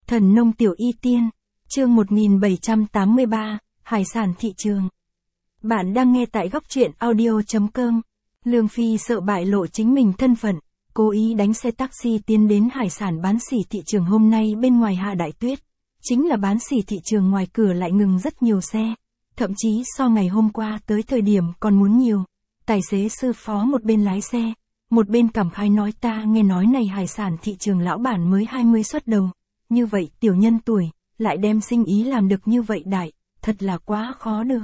Thần nông tiểu y tiên, chương 1783, hải sản thị trường. Bạn đang nghe tại góc truyện audio.com. Lương Phi sợ bại lộ chính mình thân phận, cố ý đánh xe taxi tiến đến hải sản bán sỉ thị trường hôm nay bên ngoài hạ đại tuyết. Chính là bán sỉ thị trường ngoài cửa lại ngừng rất nhiều xe, thậm chí so ngày hôm qua tới thời điểm còn muốn nhiều. Tài xế sư phó một bên lái xe, một bên cảm khái nói ta nghe nói này hải sản thị trường lão bản mới 20 xuất đầu. Như vậy tiểu nhân tuổi, lại đem sinh ý làm được như vậy đại, thật là quá khó được.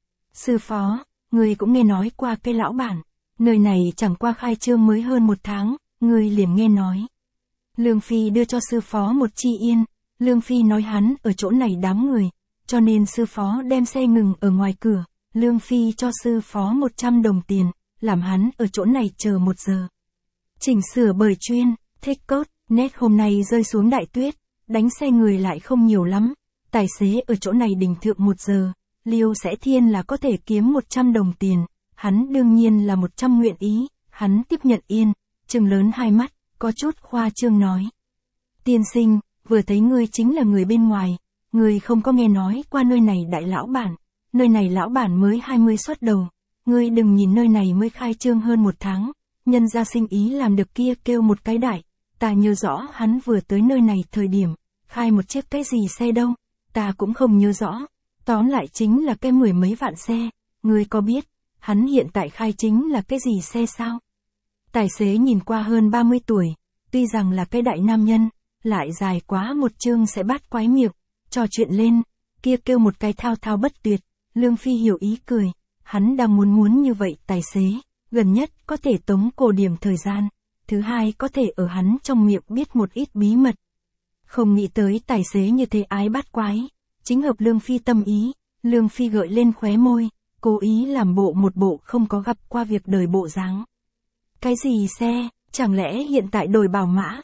Sư phó, người cũng nghe nói qua cái lão bản, nơi này chẳng qua khai trương mới hơn 1 tháng, người liền nghe nói. Lương Phi đưa cho sư phó một chi yên, Lương Phi nói hắn ở chỗ này đám người, cho nên sư phó đem xe ngừng ở ngoài cửa, Lương Phi cho sư phó 100 đồng tiền, làm hắn ở chỗ này chờ 1 giờ. Chỉnh sửa bời chuyên, thích cốt, nét hôm nay rơi xuống đại tuyết. Đánh xe người lại không nhiều lắm, tài xế ở chỗ này đình thượng 1 giờ, Liêu sẽ thiên là có thể kiếm 100 đồng tiền, hắn đương nhiên là 100 nguyện ý, hắn tiếp nhận yên, trừng lớn hai mắt, có chút khoa trương nói. Tiên sinh, vừa thấy ngươi chính là người bên ngoài, ngươi không có nghe nói qua nơi này đại lão bản, nơi này lão bản mới 20 xuất đầu, ngươi đừng nhìn nơi này mới khai trương hơn 1 tháng, nhân ra sinh ý làm được kia kêu một cái đại. Ta nhớ rõ hắn vừa tới nơi này thời điểm, khai một chiếc cái gì xe đâu, ta cũng không nhớ rõ, tóm lại chính là cái 10 mấy vạn xe, ngươi có biết, hắn hiện tại khai chính là cái gì xe sao? Tài xế nhìn qua hơn 30 tuổi, tuy rằng là cái đại nam nhân, lại dài quá một chương sẽ bát quái miệng, trò chuyện lên, kia kêu một cái thao thao bất tuyệt, Lương Phi hiểu ý cười, hắn đang muốn như vậy tài xế, gần nhất có thể tống cổ điểm thời gian. Thứ hai có thể ở hắn trong miệng biết một ít bí mật. Không nghĩ tới tài xế như thế ái bát quái, chính hợp Lương Phi tâm ý, Lương Phi gợi lên khóe môi, cố ý làm bộ một bộ không có gặp qua việc đời bộ dáng. Cái gì xe, chẳng lẽ hiện tại đổi bảo mã,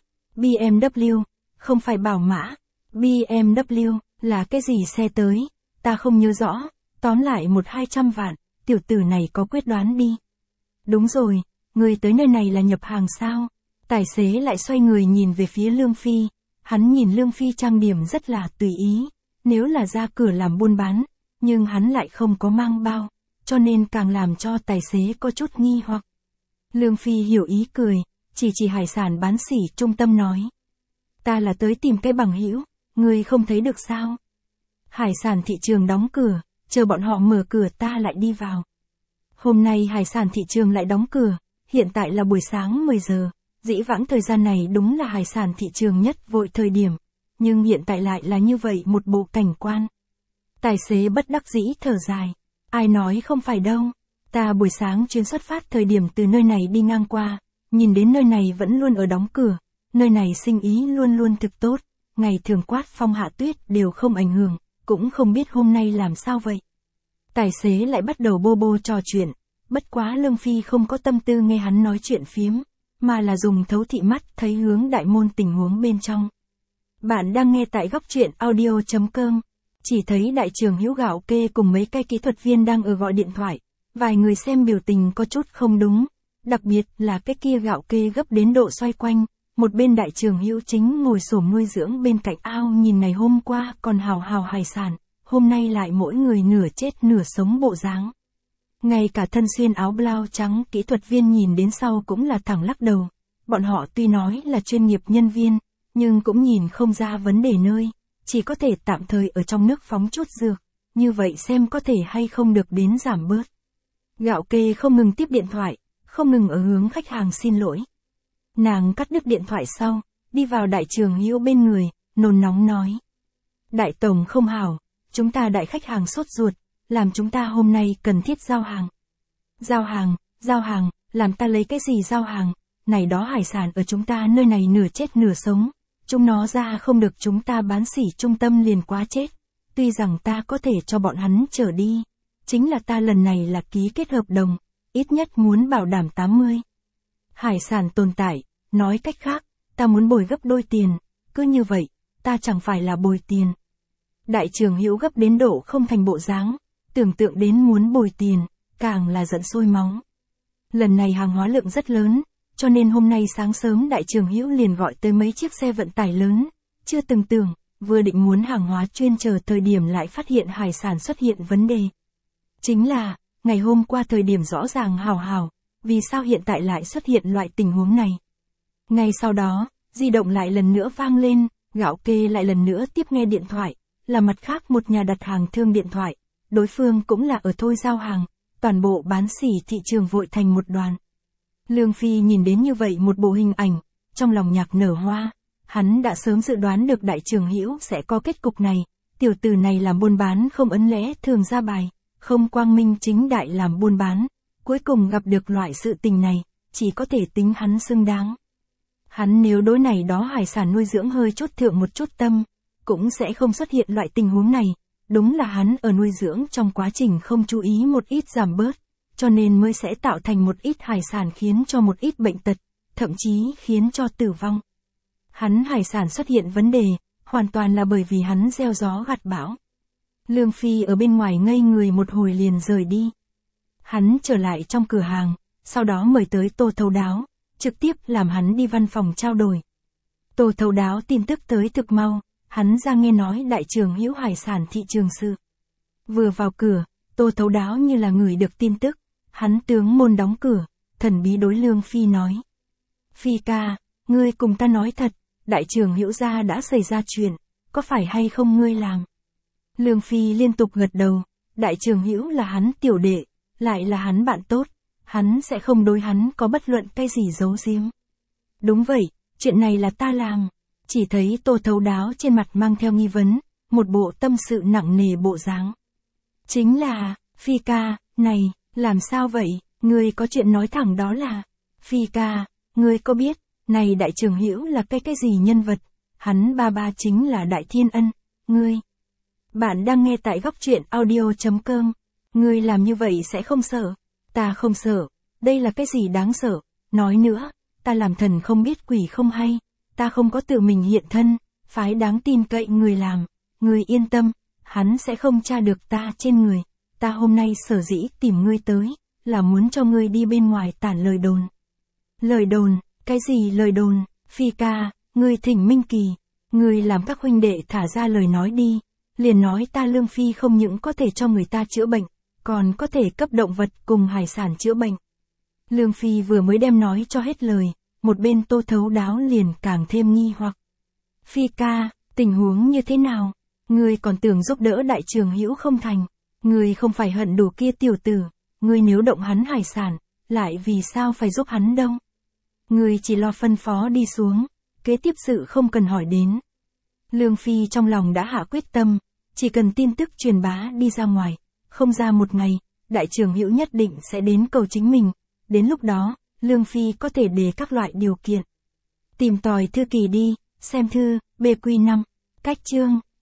BMW, không phải bảo mã, BMW, là cái gì xe tới, ta không nhớ rõ, tóm lại 100-200 vạn, tiểu tử này có quyết đoán đi. Đúng rồi. Người tới nơi này là nhập hàng sao? Tài xế lại xoay người nhìn về phía Lương Phi, hắn nhìn Lương Phi trang điểm rất là tùy ý, nếu là ra cửa làm buôn bán, nhưng hắn lại không có mang bao, cho nên càng làm cho tài xế có chút nghi hoặc. Lương Phi hiểu ý cười, chỉ hải sản bán sỉ trung tâm nói. Ta là tới tìm cái bằng hữu, người không thấy được sao? Hải sản thị trường đóng cửa, chờ bọn họ mở cửa ta lại đi vào. Hôm nay hải sản thị trường lại đóng cửa. Hiện tại là buổi sáng 10 giờ, dĩ vãng thời gian này đúng là hải sản thị trường nhất vội thời điểm, nhưng hiện tại lại là như vậy một bộ cảnh quan. Tài xế bất đắc dĩ thở dài, ai nói không phải đâu, ta buổi sáng chuyến xuất phát thời điểm từ nơi này đi ngang qua, nhìn đến nơi này vẫn luôn ở đóng cửa, nơi này sinh ý luôn luôn thực tốt, ngày thường quát phong hạ tuyết đều không ảnh hưởng, cũng không biết hôm nay làm sao vậy. Tài xế lại bắt đầu bô trò chuyện. Bất quá Lương Phi không có tâm tư nghe hắn nói chuyện phiếm, mà là dùng thấu thị mắt thấy hướng đại môn tình huống bên trong. Bạn đang nghe tại góc truyện audio.com, chỉ thấy đại trưởng Hữu Gạo Kê cùng mấy cái kỹ thuật viên đang ở gọi điện thoại, vài người xem biểu tình có chút không đúng, đặc biệt là cái kia Gạo Kê gấp đến độ xoay quanh, một bên đại trưởng Hữu chính ngồi xổm nuôi dưỡng bên cạnh ao nhìn này hôm qua còn hào hải sản, hôm nay lại mỗi người nửa chết nửa sống bộ dáng. Ngay cả thân xuyên áo blau trắng kỹ thuật viên nhìn đến sau cũng là thẳng lắc đầu. Bọn họ tuy nói là chuyên nghiệp nhân viên, nhưng cũng nhìn không ra vấn đề nơi, chỉ có thể tạm thời ở trong nước phóng chút dược, như vậy xem có thể hay không được đến giảm bớt. Gạo Kê không ngừng tiếp điện thoại, không ngừng ở hướng khách hàng xin lỗi. Nàng cắt đứt điện thoại sau, đi vào đại trưởng Hữu bên người, nôn nóng nói. Đại tổng không hảo, chúng ta đại khách hàng sốt ruột. Làm chúng ta hôm nay cần thiết giao hàng. Giao hàng, làm ta lấy cái gì giao hàng, này đó hải sản ở chúng ta nơi này nửa chết nửa sống, chúng nó ra không được chúng ta bán sỉ trung tâm liền quá chết, tuy rằng ta có thể cho bọn hắn trở đi, chính là ta lần này là ký kết hợp đồng, ít nhất muốn bảo đảm 80. Hải sản tồn tại, nói cách khác, ta muốn bồi gấp đôi tiền, cứ như vậy, ta chẳng phải là bồi tiền. Đại trưởng Hữu gấp đến độ không thành bộ dáng. Tưởng tượng đến muốn bồi tiền, càng là giận sôi máu. Lần này hàng hóa lượng rất lớn, cho nên hôm nay sáng sớm đại trưởng Hữu liền gọi tới mấy chiếc xe vận tải lớn, chưa từng tưởng, vừa định muốn hàng hóa chuyên chờ thời điểm lại phát hiện hải sản xuất hiện vấn đề. Chính là, ngày hôm qua thời điểm rõ ràng hảo hảo, vì sao hiện tại lại xuất hiện loại tình huống này. Ngay sau đó, di động lại lần nữa vang lên, Gạo Kê lại lần nữa tiếp nghe điện thoại, là mặt khác một nhà đặt hàng thương điện thoại, đối phương cũng là ở thôi giao hàng, toàn bộ bán sỉ thị trường vội thành một đoàn. Lương Phi nhìn đến như vậy một bộ hình ảnh, trong lòng nhạc nở hoa, hắn đã sớm dự đoán được đại trưởng Hữu sẽ có kết cục này, tiểu tử này làm buôn bán không ấn lẽ thường ra bài, không quang minh chính đại làm buôn bán, cuối cùng gặp được loại sự tình này, chỉ có thể tính hắn xứng đáng. Hắn nếu đối này đó hải sản nuôi dưỡng hơi chút thượng một chút tâm, cũng sẽ không xuất hiện loại tình huống này, đúng là hắn ở nuôi dưỡng trong quá trình không chú ý một ít giảm bớt, cho nên mới sẽ tạo thành một ít hải sản khiến cho một ít bệnh tật, thậm chí khiến cho tử vong. Hắn hải sản xuất hiện vấn đề, hoàn toàn là bởi vì hắn gieo gió gặt bão. Lương Phi ở bên ngoài ngây người một hồi liền rời đi. Hắn trở lại trong cửa hàng, sau đó mời tới Tô Thấu Đáo, trực tiếp làm hắn đi văn phòng trao đổi. Tô Thấu Đáo tin tức tới thực mau, hắn ra nghe nói đại trưởng Hữu hải sản thị trường sự. Vừa vào cửa, Tô Thấu Đáo như là người được tin tức, hắn tướng môn đóng cửa, thần bí đối Lương Phi nói. Phi ca, ngươi cùng ta nói thật, đại trưởng Hữu gia đã xảy ra chuyện, có phải hay không ngươi làm? Lương Phi liên tục gật đầu, đại trưởng Hữu là hắn tiểu đệ, lại là hắn bạn tốt, hắn sẽ không đối hắn có bất luận cái gì giấu giếm. Đúng vậy, chuyện này là ta làm. Chỉ thấy Tô Thấu Đáo trên mặt mang theo nghi vấn, một bộ tâm sự nặng nề bộ dáng. Chính là, Phi ca, này, làm sao vậy, ngươi có chuyện nói thẳng đó là, Phi ca, ngươi có biết, này đại trưởng Hữu là cái gì nhân vật, hắn ba ba chính là Đại Thiên Ân, ngươi. Bạn đang nghe tại góc truyện audio.com, ngươi làm như vậy sẽ không sợ, ta không sợ, đây là cái gì đáng sợ, nói nữa, ta làm thần không biết quỷ không hay. Ta không có tự mình hiện thân, phái đáng tin cậy người làm, người yên tâm, hắn sẽ không tra được ta trên người, ta hôm nay sở dĩ tìm ngươi tới, là muốn cho ngươi đi bên ngoài tản lời đồn. Lời đồn, cái gì lời đồn, Phi ca, ngươi thỉnh minh kỳ, ngươi làm các huynh đệ thả ra lời nói đi, liền nói ta Lương Phi không những có thể cho người ta chữa bệnh, còn có thể cấp động vật cùng hải sản chữa bệnh. Lương Phi vừa mới đem nói cho hết lời. Một bên Tô Thấu Đáo liền càng thêm nghi hoặc. Phi ca, tình huống như thế nào? Ngươi còn tưởng giúp đỡ đại trưởng Hữu không thành. Ngươi không phải hận đủ kia tiểu tử. Ngươi nếu động hắn hải sản, lại vì sao phải giúp hắn đâu? Ngươi chỉ lo phân phó đi xuống, kế tiếp sự không cần hỏi đến. Lương Phi trong lòng đã hạ quyết tâm, chỉ cần tin tức truyền bá đi ra ngoài, không ra một ngày, đại trưởng Hữu nhất định sẽ đến cầu chính mình. Đến lúc đó, Lương Phi có thể đề các loại điều kiện. Tìm tòi thư kỳ đi, xem thư, BQ5, cách chương.